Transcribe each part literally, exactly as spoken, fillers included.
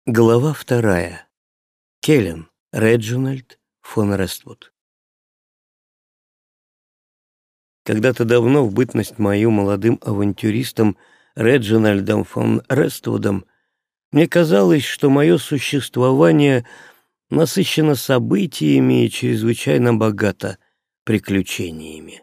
Глава вторая. Келлен Реджинальд фон Рествуд. Когда-то давно, в бытность мою молодым авантюристом Реджинальдом фон Рествудом, мне казалось, что мое существование насыщено событиями и чрезвычайно богато приключениями.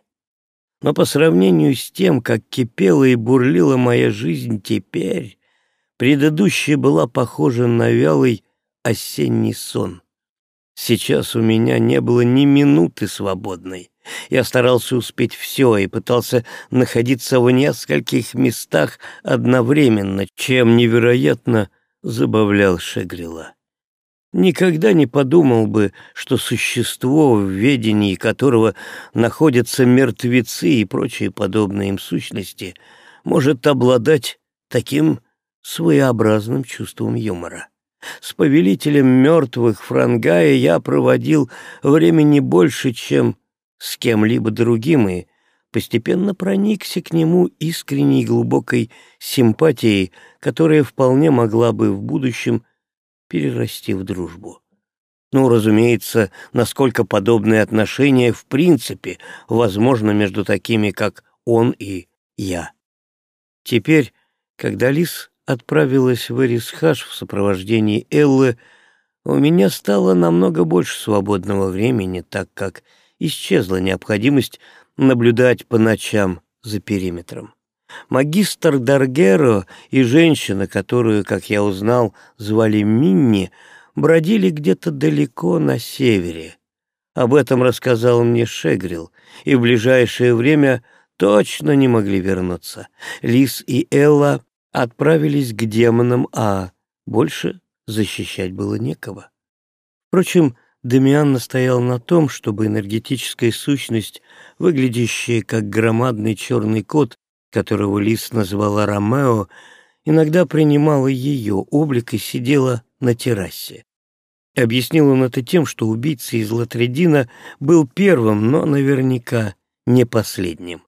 Но по сравнению с тем, как кипела и бурлила моя жизнь теперь, предыдущая была похожа на вялый осенний сон. Сейчас у меня не было ни минуты свободной. Я старался успеть все и пытался находиться в нескольких местах одновременно, чем невероятно забавлял Шегрила. Никогда не подумал бы, что существо, в ведении которого находятся мертвецы и прочие подобные им сущности, может обладать таким своеобразным чувством юмора. С повелителем мертвых Франгая я проводил времени больше, чем с кем-либо другим, и постепенно проникся к нему искренней глубокой симпатией, которая вполне могла бы в будущем перерасти в дружбу. Ну, разумеется, насколько подобные отношения в принципе возможно между такими, как он и я. Теперь, когда Лис отправилась в Эрисхаш в сопровождении Эллы, у меня стало намного больше свободного времени, так как исчезла необходимость наблюдать по ночам за периметром. Магистр Даргеро и женщина, которую, как я узнал, звали Минни, бродили где-то далеко на севере. Об этом рассказал мне Шегрил, и в ближайшее время точно не могли вернуться. Лис и Элла отправились к демонам, а больше защищать было некого. Впрочем, Дамиан настоял на том, чтобы энергетическая сущность, выглядящая как громадный черный кот, которого Лис назвала Ромео, иногда принимала ее облик и сидела на террасе. Объяснил он это тем, что убийца из Латредина был первым, но наверняка не последним.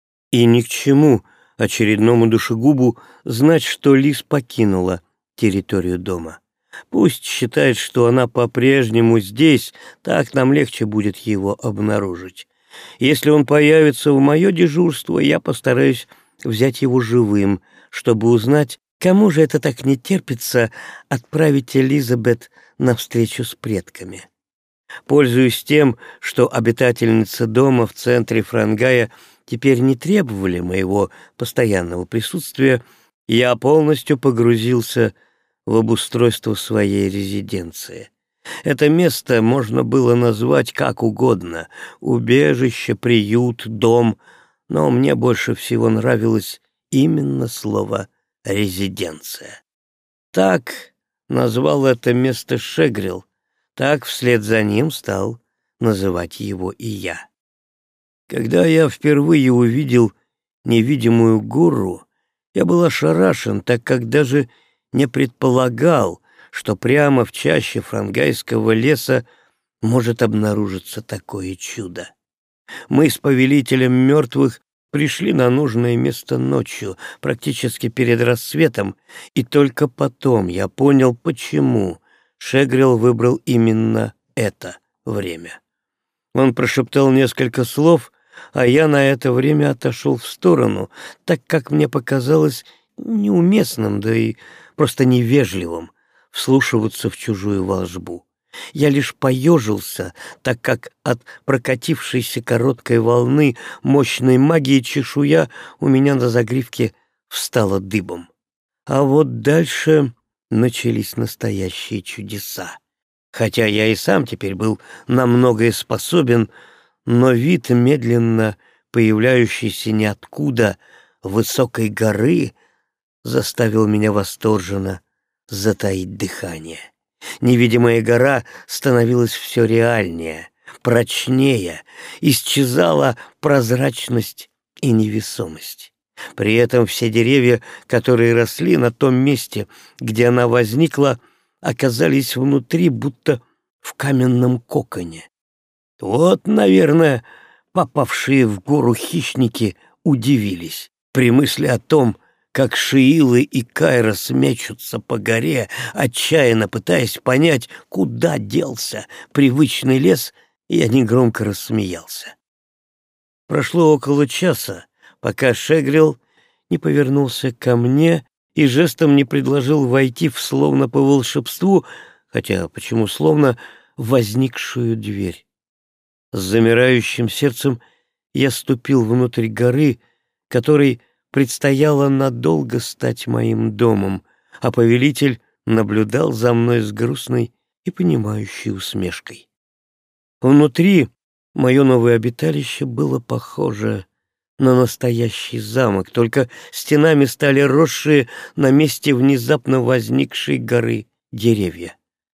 И ни к чему очередному душегубу знать, что Лис покинула территорию дома. Пусть считает, что она по-прежнему здесь, так нам легче будет его обнаружить. Если он появится в мое дежурство, я постараюсь взять его живым, чтобы узнать, кому же это так не терпится отправить Элизабет на встречу с предками. Пользуясь тем, что обитательницы дома в центре Франгая теперь не требовали моего постоянного присутствия, я полностью погрузился в обустройство своей резиденции. Это место можно было назвать как угодно — убежище, приют, дом, но мне больше всего нравилось именно слово «резиденция». Так назвал это место Шегрил, так вслед за ним стал называть его и я. Когда я впервые увидел невидимую гору, я был ошарашен, так как даже не предполагал, что прямо в чаще франгайского леса может обнаружиться такое чудо. Мы с повелителем мертвых пришли на нужное место ночью, практически перед рассветом, и только потом я понял, почему Шегрил выбрал именно это время. Он прошептал несколько слов, а я на это время отошел в сторону, так как мне показалось неуместным, да и просто невежливым вслушиваться в чужую волжбу. Я лишь поежился, так как от прокатившейся короткой волны мощной магии чешуя у меня на загривке встала дыбом. А вот дальше начались настоящие чудеса. Хотя я и сам теперь был на многое способен, но вид медленно появляющейся ниоткуда высокой горы заставил меня восторженно затаить дыхание. Невидимая гора становилась все реальнее, прочнее, исчезала прозрачность и невесомость. При этом все деревья, которые росли на том месте, где она возникла, оказались внутри, будто в каменном коконе. Вот, наверное, попавшие в гору хищники удивились при мысли о том, как Шиилы и Кайрос мечутся по горе, отчаянно пытаясь понять, куда делся привычный лес, я негромко рассмеялся. Прошло около часа, пока Шегрил не повернулся ко мне и жестом не предложил войти в словно по волшебству, хотя почему словно, возникшую дверь. С замирающим сердцем я ступил внутрь горы, которой предстояло надолго стать моим домом, а повелитель наблюдал за мной с грустной и понимающей усмешкой. Внутри мое новое обиталище было похоже на настоящий замок, только стенами стали росшие на месте внезапно возникшей горы деревья.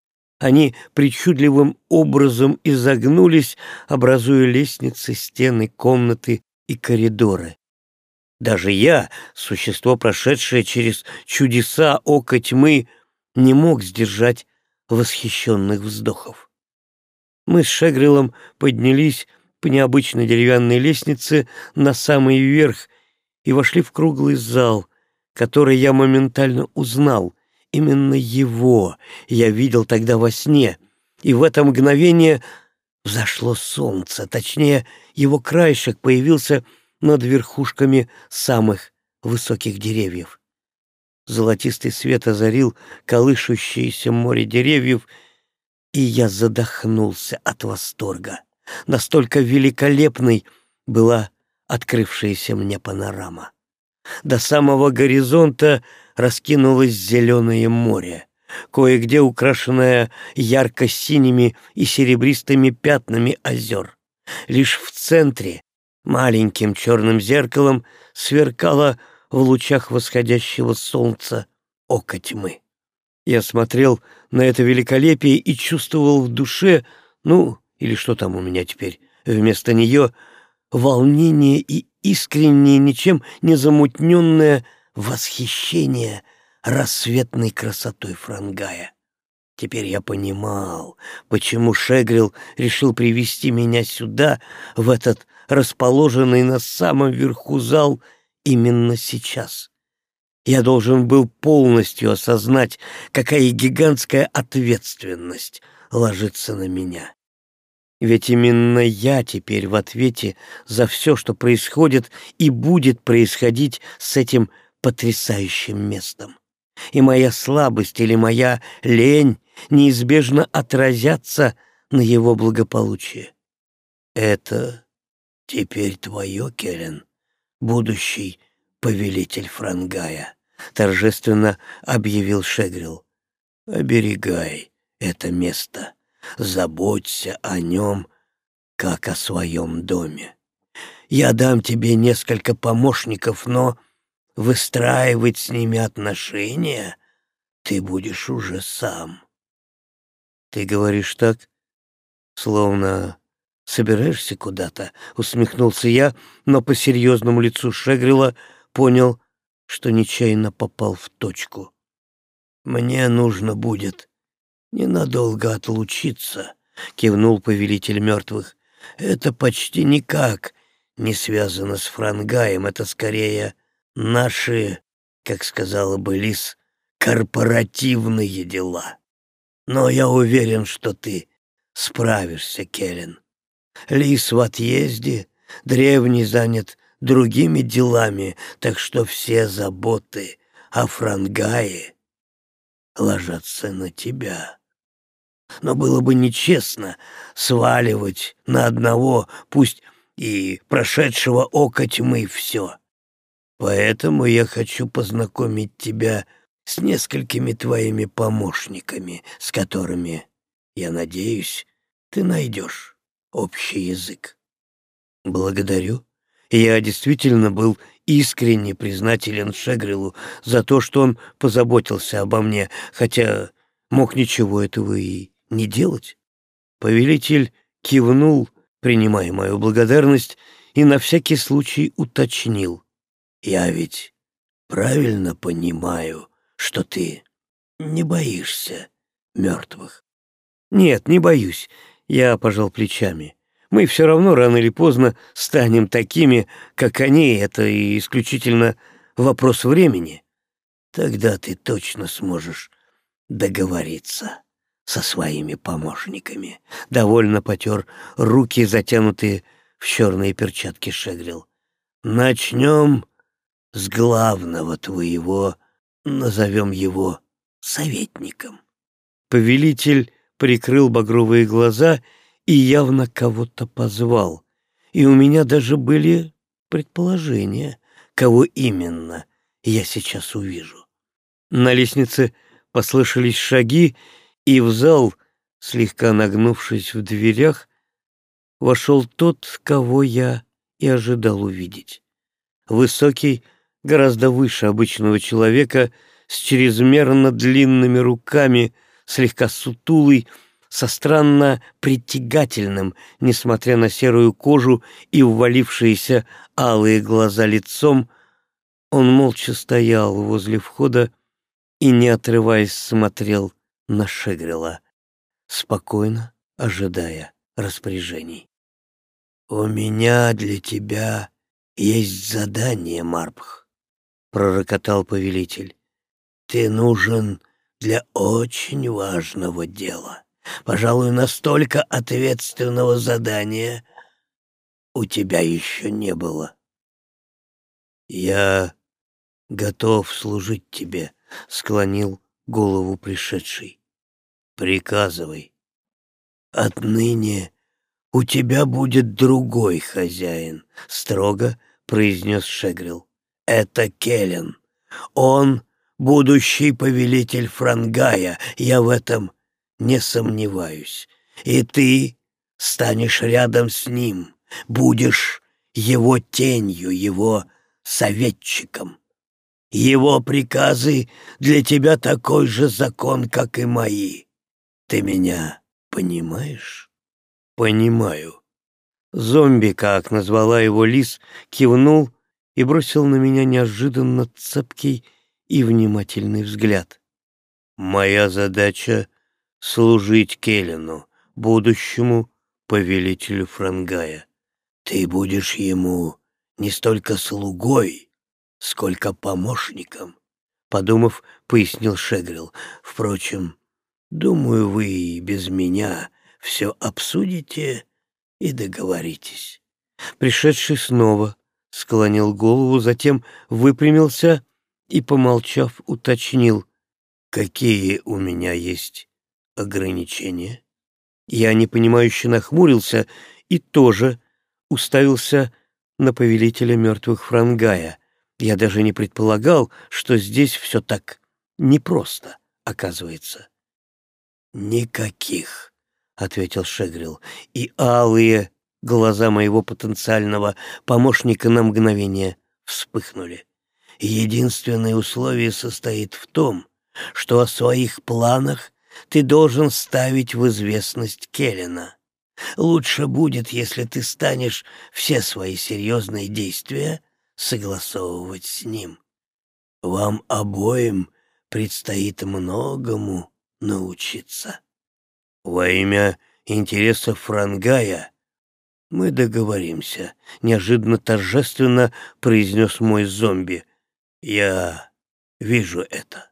Они причудливым образом изогнулись, образуя лестницы, стены, комнаты и коридоры. Даже я, существо, прошедшее через чудеса ока тьмы, не мог сдержать восхищенных вздохов. Мы с Шегрилом поднялись по необычной деревянной лестнице на самый верх и вошли в круглый зал, который я моментально узнал. Именно его я видел тогда во сне, и в это мгновение взошло солнце, точнее, его краешек появился над верхушками самых высоких деревьев. Золотистый свет озарил колышущееся море деревьев, и я задохнулся от восторга. Настолько великолепной была открывшаяся мне панорама. До самого горизонта раскинулось зеленое море, кое-где украшенное ярко-синими и серебристыми пятнами озер. Лишь в центре маленьким черным зеркалом сверкало в лучах восходящего солнца око тьмы. Я смотрел на это великолепие и чувствовал в душе, ну, или что там у меня теперь вместо нее, волнение и искреннее, ничем не замутненное восхищение рассветной красотой Франгая. Теперь я понимал, почему Шегрил решил привести меня сюда, в этот расположенный на самом верху зал, именно сейчас. Я должен был полностью осознать, какая гигантская ответственность ложится на меня. Ведь именно я теперь в ответе за все, что происходит и будет происходить с этим потрясающим местом. И моя слабость или моя лень неизбежно отразятся на его благополучие. Это теперь твое, Келлен, будущий повелитель Франгая, торжественно объявил Шегрил. Оберегай это место, заботься о нем, как о своем доме. Я дам тебе несколько помощников, но выстраивать с ними отношения ты будешь уже сам. Ты говоришь так, словно собираешься куда-то, усмехнулся я, но по серьезному лицу Шегрила понял, что нечаянно попал в точку. Мне нужно будет ненадолго отлучиться, кивнул повелитель мертвых. Это почти никак не связано с Франгаем, это скорее наши, как сказала бы Лис, корпоративные дела. Но я уверен, что ты справишься, Келлен. Лис в отъезде, древний занят другими делами, так что все заботы о Франгае ложатся на тебя. Но было бы нечестно сваливать на одного, пусть и прошедшего ока тьмы, все. Поэтому я хочу познакомить тебя с несколькими твоими помощниками, с которыми, я надеюсь, ты найдешь общий язык. Благодарю. Я действительно был искренне признателен Шегрилу за то, что он позаботился обо мне, хотя мог ничего этого и не делать. Повелитель кивнул, принимая мою благодарность, и на всякий случай уточнил. Я ведь правильно понимаю, что ты не боишься мертвых? Нет, не боюсь. Я пожал плечами. Мы все равно рано или поздно станем такими, как они, это и исключительно вопрос времени. Тогда ты точно сможешь договориться со своими помощниками. Довольно потер руки, затянутые в черные перчатки Шегрил. Начнем с главного твоего, назовем его советником. Повелитель прикрыл багровые глаза и явно кого-то позвал. И у меня даже были предположения, кого именно я сейчас увижу. На лестнице послышались шаги, и в зал, слегка нагнувшись в дверях, вошел тот, кого я и ожидал увидеть. Высокий, гораздо выше обычного человека, с чрезмерно длинными руками, слегка сутулый, со странно притягательным, несмотря на серую кожу и ввалившиеся алые глаза лицом, он молча стоял возле входа и, не отрываясь, смотрел на Шегрила, спокойно ожидая распоряжений. «У меня для тебя есть задание, Марбх», — пророкотал повелитель. «Ты нужен для очень важного дела. Пожалуй, настолько ответственного задания у тебя еще не было. Я готов служить тебе», — склонил голову пришедший. «Приказывай. Отныне у тебя будет другой хозяин», — строго произнес Шегрил. «Это Келлен. Он будущий повелитель Франгая, я в этом не сомневаюсь. И ты станешь рядом с ним, будешь его тенью, его советчиком. Его приказы для тебя такой же закон, как и мои. Ты меня понимаешь?» «Понимаю». Зомби, как назвала его Лис, кивнул и бросил на меня неожиданно цепкий и внимательный взгляд. «Моя задача — служить Келлену, будущему повелителю Франгая. Ты будешь ему не столько слугой, сколько помощником», — подумав, пояснил Шегрил. «Впрочем, думаю, вы и без меня все обсудите и договоритесь». Пришедший снова склонил голову, затем выпрямился и, помолчав, уточнил: «Какие у меня есть ограничения?» Я непонимающе нахмурился и тоже уставился на повелителя мертвых Франгая. Я даже не предполагал, что здесь все так непросто оказывается. «Никаких», — ответил Шегрил, и алые глаза моего потенциального помощника на мгновение вспыхнули. «Единственное условие состоит в том, что о своих планах ты должен ставить в известность Келлена. Лучше будет, если ты станешь все свои серьезные действия согласовывать с ним. Вам обоим предстоит многому научиться. Во имя интересов Франгая мы договоримся», — неожиданно торжественно произнес мой зомби. «Я вижу это».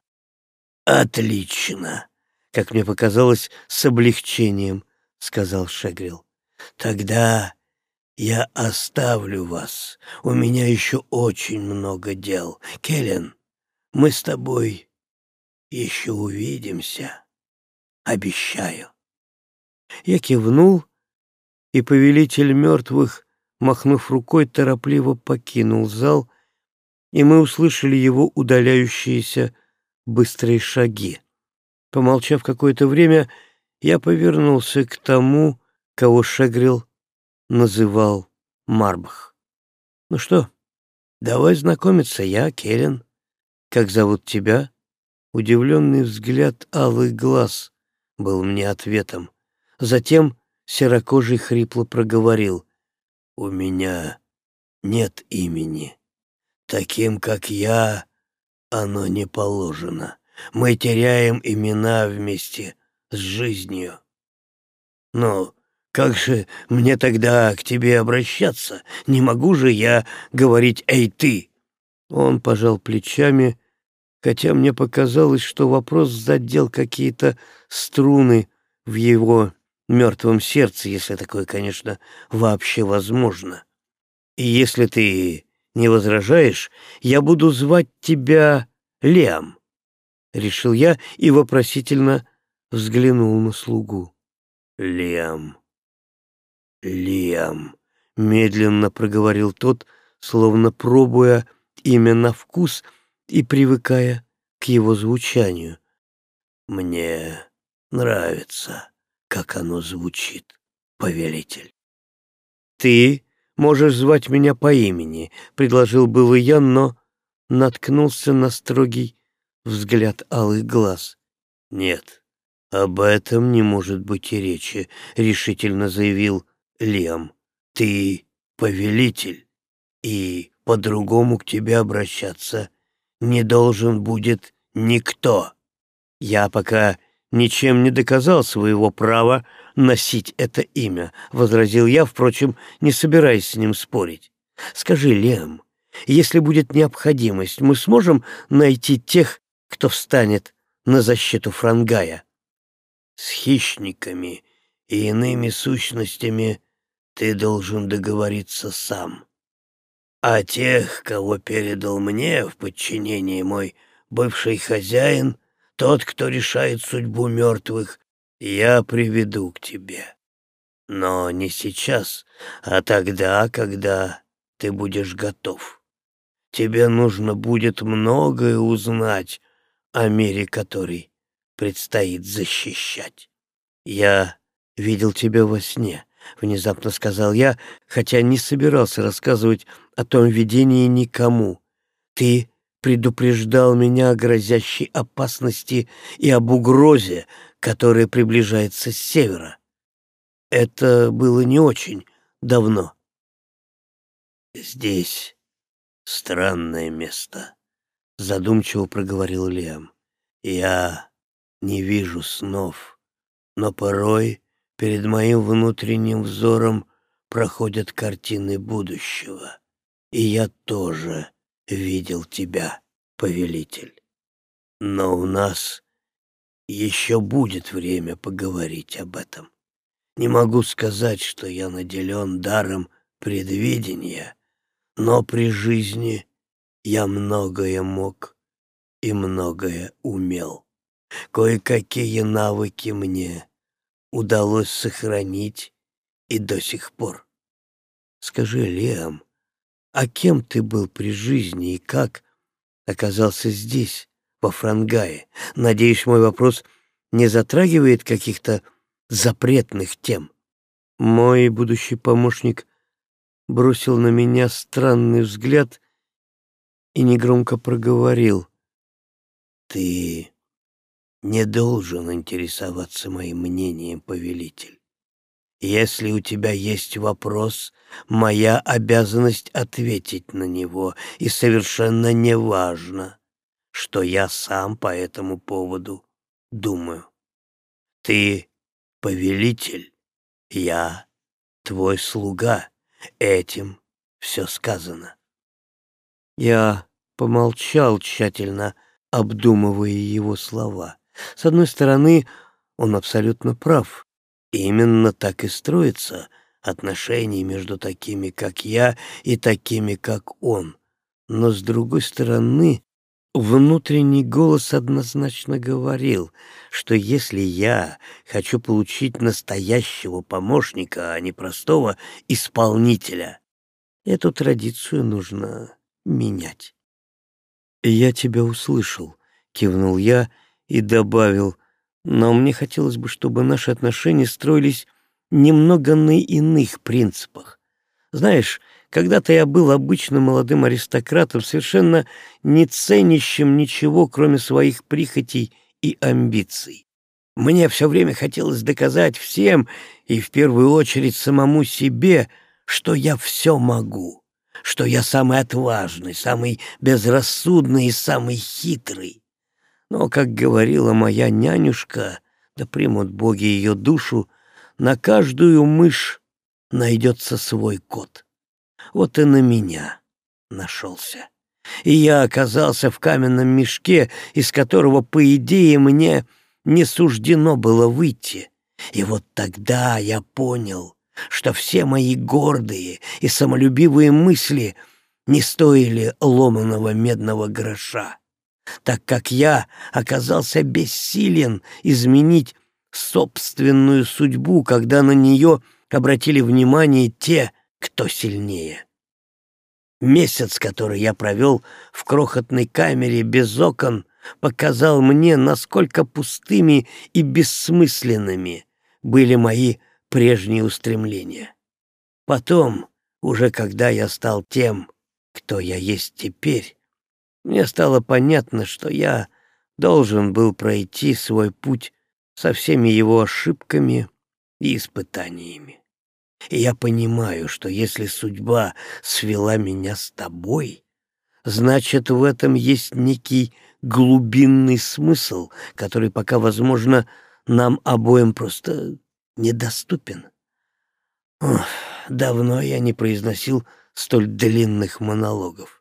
«Отлично», — как мне показалось, с облегчением сказал Шегрил. «Тогда я оставлю вас. У меня еще очень много дел. Келлен, мы с тобой еще увидимся. Обещаю». Я кивнул, и повелитель мертвых, махнув рукой, торопливо покинул зал, и мы услышали его удаляющиеся быстрые шаги. Помолчав какое-то время, я повернулся к тому, кого Шегрил называл Марбх. «Ну что, давай знакомиться, я Келлен. Как зовут тебя?» Удивленный взгляд алых глаз был мне ответом. Затем серокожий хрипло проговорил: «У меня нет имени. Таким, как я, оно не положено. Мы теряем имена вместе с жизнью». «Ну, как же мне тогда к тебе обращаться? Не могу же я говорить «эй, ты»?» Он пожал плечами, хотя мне показалось, что вопрос задел какие-то струны в его мертвом сердце, если такое, конечно, вообще возможно. И если ты не возражаешь, я буду звать тебя Лиам, — решил я и вопросительно взглянул на слугу. Лиам, Лиам, — медленно проговорил тот, словно пробуя имя на вкус и привыкая к его звучанию. Мне нравится, как оно звучит, повелитель. Ты можешь звать меня по имени, — предложил было я, но наткнулся на строгий взгляд алых глаз. Нет, об этом не может быть и речи, — решительно заявил Лиам. Ты повелитель, и по-другому к тебе обращаться не должен будет никто. Я пока ничем не доказал своего права носить это имя, — возразил я, впрочем, не собираясь с ним спорить. Скажи, Лиам, если будет необходимость, мы сможем найти тех, кто встанет на защиту Франгая? С хищниками и иными сущностями ты должен договориться сам. А тех, кого передал мне в подчинение мой бывший хозяин, тот, кто решает судьбу мертвых, я приведу к тебе. Но не сейчас, а тогда, когда ты будешь готов. Тебе нужно будет многое узнать о мире, который предстоит защищать. Я видел тебя во сне, — внезапно сказал я, хотя не собирался рассказывать о том видении никому. Ты предупреждал меня о грозящей опасности и об угрозе, которая приближается с севера. Это было не очень давно. Здесь странное место, — задумчиво проговорил Лиам. Я не вижу снов, но порой перед моим внутренним взором проходят картины будущего, и я тоже видел тебя, повелитель. Но у нас еще будет время поговорить об этом. Не могу сказать, что я наделен даром предвидения, но при жизни я многое мог и многое умел. Кое-какие навыки мне удалось сохранить и до сих пор. Скажи, Лиам, а кем ты был при жизни и как оказался здесь, во Франгае? Надеюсь, мой вопрос не затрагивает каких-то запретных тем. Мой будущий помощник бросил на меня странный взгляд и негромко проговорил: «Ты не должен интересоваться моим мнением, повелитель. Если у тебя есть вопрос, моя обязанность ответить на него, и совершенно не важно, что я сам по этому поводу думаю. Ты повелитель, я твой слуга, этим все сказано». Я помолчал, тщательно обдумывая его слова. С одной стороны, он абсолютно прав. Именно так и строятся отношения между такими, как я, и такими, как он. Но, с другой стороны, внутренний голос однозначно говорил, что если я хочу получить настоящего помощника, а не простого исполнителя, эту традицию нужно менять. «Я тебя услышал», — кивнул я и добавил: «но мне хотелось бы, чтобы наши отношения строились немного на иных принципах. Знаешь, когда-то я был обычным молодым аристократом, совершенно не ценящим ничего, кроме своих прихотей и амбиций. Мне все время хотелось доказать всем, и в первую очередь самому себе, что я все могу, что я самый отважный, самый безрассудный и самый хитрый. Но, как говорила моя нянюшка, да примут боги ее душу, на каждую мышь найдется свой кот. Вот и на меня нашелся. и я оказался в каменном мешке, из которого, по идее, мне не суждено было выйти. И вот тогда я понял, что все мои гордые и самолюбивые мысли не стоили ломаного медного гроша, так как я оказался бессилен изменить собственную судьбу, когда на нее обратили внимание те, кто сильнее. Месяц, который я провел в крохотной камере без окон, показал мне, насколько пустыми и бессмысленными были мои прежние устремления. Потом, уже когда я стал тем, кто я есть теперь, мне стало понятно, что я должен был пройти свой путь со всеми его ошибками и испытаниями. И я понимаю, что если судьба свела меня с тобой, значит, в этом есть некий глубинный смысл, который пока, возможно, нам обоим просто недоступен. Ох, давно я не произносил столь длинных монологов.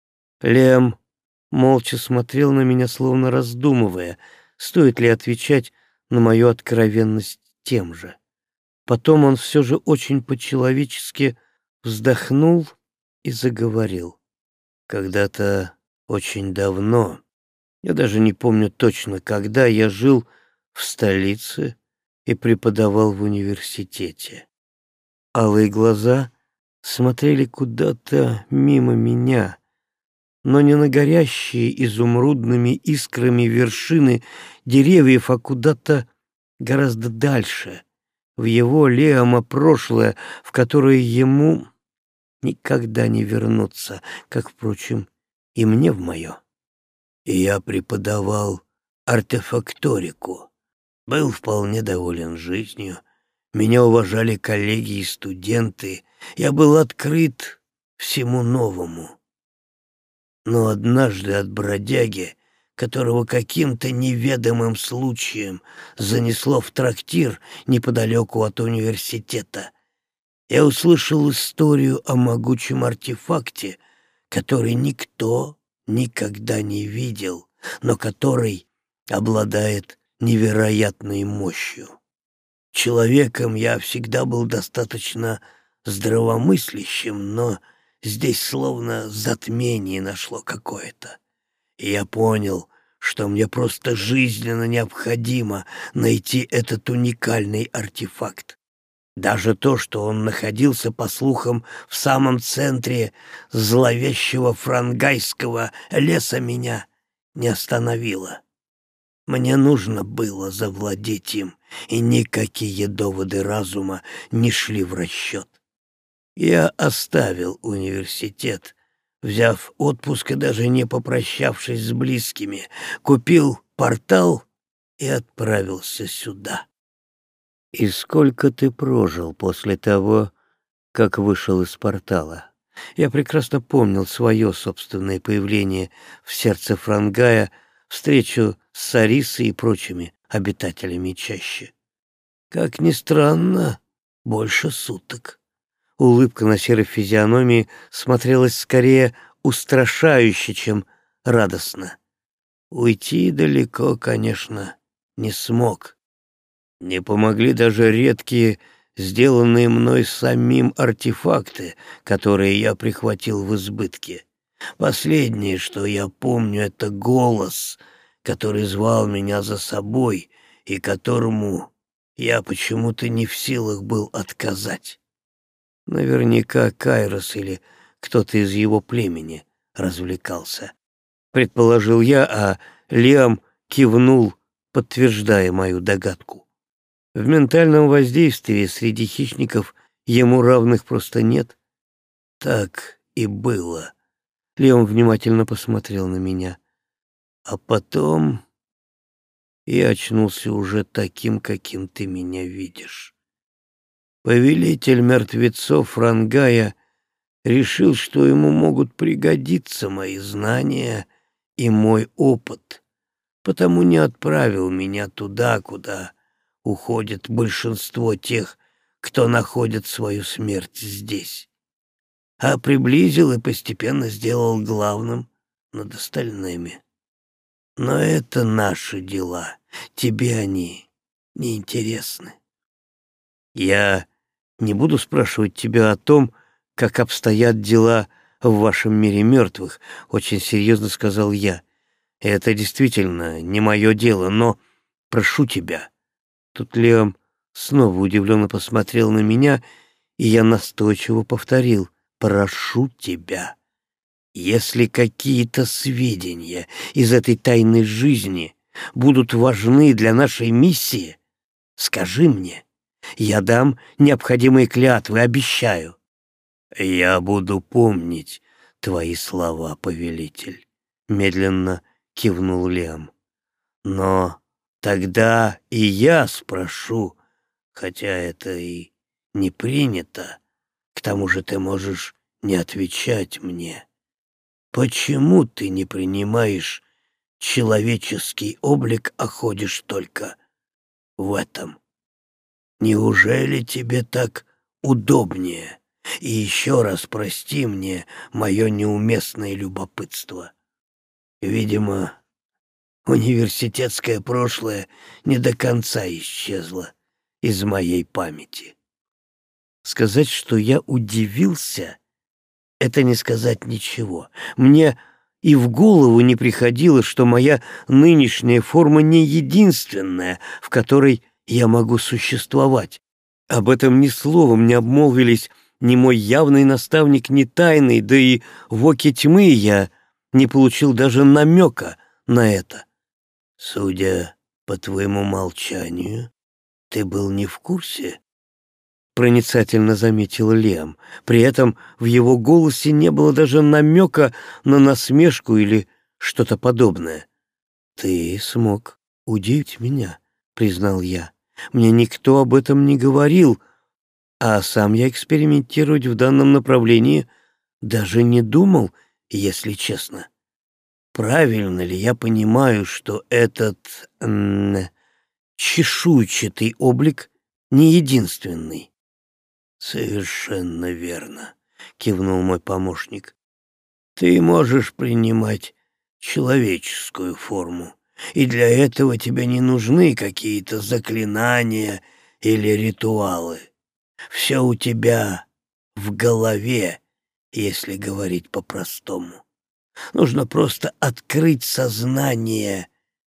Лем молча смотрел на меня, словно раздумывая, стоит ли отвечать на мою откровенность тем же. Потом он все же очень по-человечески вздохнул и заговорил. Когда-то очень давно, я даже не помню точно, когда, я жил в столице и преподавал в университете. Алые глаза смотрели куда-то мимо меня, но не на горящие изумрудными искрами вершины деревьев, а куда-то гораздо дальше, в его Лиама прошлое, в которое ему никогда не вернуться, как, впрочем, и мне в мое. И я преподавал артефакторику, был вполне доволен жизнью, меня уважали коллеги и студенты, я был открыт всему новому. Но однажды от бродяги, которого каким-то неведомым случаем занесло в трактир неподалеку от университета, я услышал историю о могучем артефакте, который никто никогда не видел, но который обладает невероятной мощью. Человеком я всегда был достаточно здравомыслящим, но здесь словно затмение нашло какое-то. И я понял, что мне просто жизненно необходимо найти этот уникальный артефакт. Даже то, что он находился, по слухам, в самом центре зловещего франгайского леса, меня не остановило. Мне нужно было завладеть им, и никакие доводы разума не шли в расчет. Я оставил университет, взяв отпуск и даже не попрощавшись с близкими, купил портал и отправился сюда. «И сколько ты прожил после того, как вышел из портала?» Я прекрасно помнил свое собственное появление в сердце Франгая, встречу с Сарисой и прочими обитателями чащи. Как ни странно, больше суток. Улыбка на серой физиономии смотрелась скорее устрашающе, чем радостно. Уйти далеко, конечно, не смог. Не помогли даже редкие, сделанные мной самим артефакты, которые я прихватил в избытке. Последнее, что я помню, — это голос, который звал меня за собой и которому я почему-то не в силах был отказать. Наверняка Кайрос или кто-то из его племени развлекался. Предположил я, а Лиам кивнул, подтверждая мою догадку. В ментальном воздействии среди хищников ему равных просто нет. Так и было. Лиам внимательно посмотрел на меня. А потом я очнулся уже таким, каким ты меня видишь. Повелитель мертвецов Франгая решил, что ему могут пригодиться мои знания и мой опыт, потому не отправил меня туда, куда уходит большинство тех, кто находит свою смерть здесь, а приблизил и постепенно сделал главным над остальными. Но это наши дела, тебе они не интересны. Я не буду спрашивать тебя о том, как обстоят дела в вашем мире мертвых, очень серьезно сказал я. Это действительно не мое дело, но прошу тебя. Тут Лиам снова удивленно посмотрел на меня, и я настойчиво повторил: прошу тебя. Если какие-то сведения из этой тайной жизни будут важны для нашей миссии, скажи мне. Я дам необходимые клятвы, обещаю. Я буду помнить твои слова, повелитель, медленно кивнул Лиам. Но тогда и я спрошу, хотя это и не принято, к тому же ты можешь не отвечать мне. Почему ты не принимаешь человеческий облик, а ходишь только в этом? Неужели тебе так удобнее? И еще раз прости мне мое неуместное любопытство. Видимо, университетское прошлое не до конца исчезло из моей памяти. Сказать, что я удивился, это не сказать ничего. Мне и в голову не приходило, что моя нынешняя форма не единственная, в которой я могу существовать. Об этом ни словом не обмолвились ни мой явный наставник, ни тайный, да и в оке тьмы я не получил даже намека на это. Судя по твоему молчанию, ты был не в курсе? Проницательно заметил Лиам. При этом в его голосе не было даже намека на насмешку или что-то подобное. «Ты смог удивить меня», — признал я. «Мне никто об этом не говорил, а сам я экспериментировать в данном направлении даже не думал, если честно. Правильно ли я понимаю, что этот м- чешуйчатый облик не единственный?» «Совершенно верно», — кивнул мой помощник. «Ты можешь принимать человеческую форму, и для этого тебе не нужны какие-то заклинания или ритуалы. Все у тебя в голове, если говорить по-простому. Нужно просто открыть сознание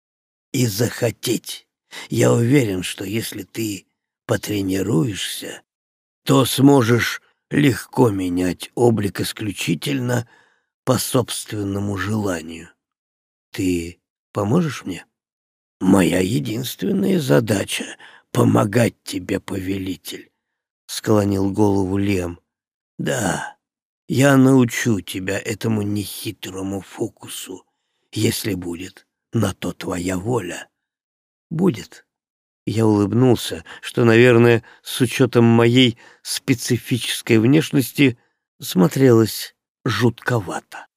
и захотеть. Я уверен, что если ты потренируешься, то сможешь легко менять облик исключительно по собственному желанию. Ты поможешь мне? Моя единственная задача — помогать тебе, повелитель, — склонил голову Лем. Да, я научу тебя этому нехитрому фокусу, если будет на то твоя воля. Будет. Я улыбнулся, что, наверное, с учетом моей специфической внешности смотрелось жутковато.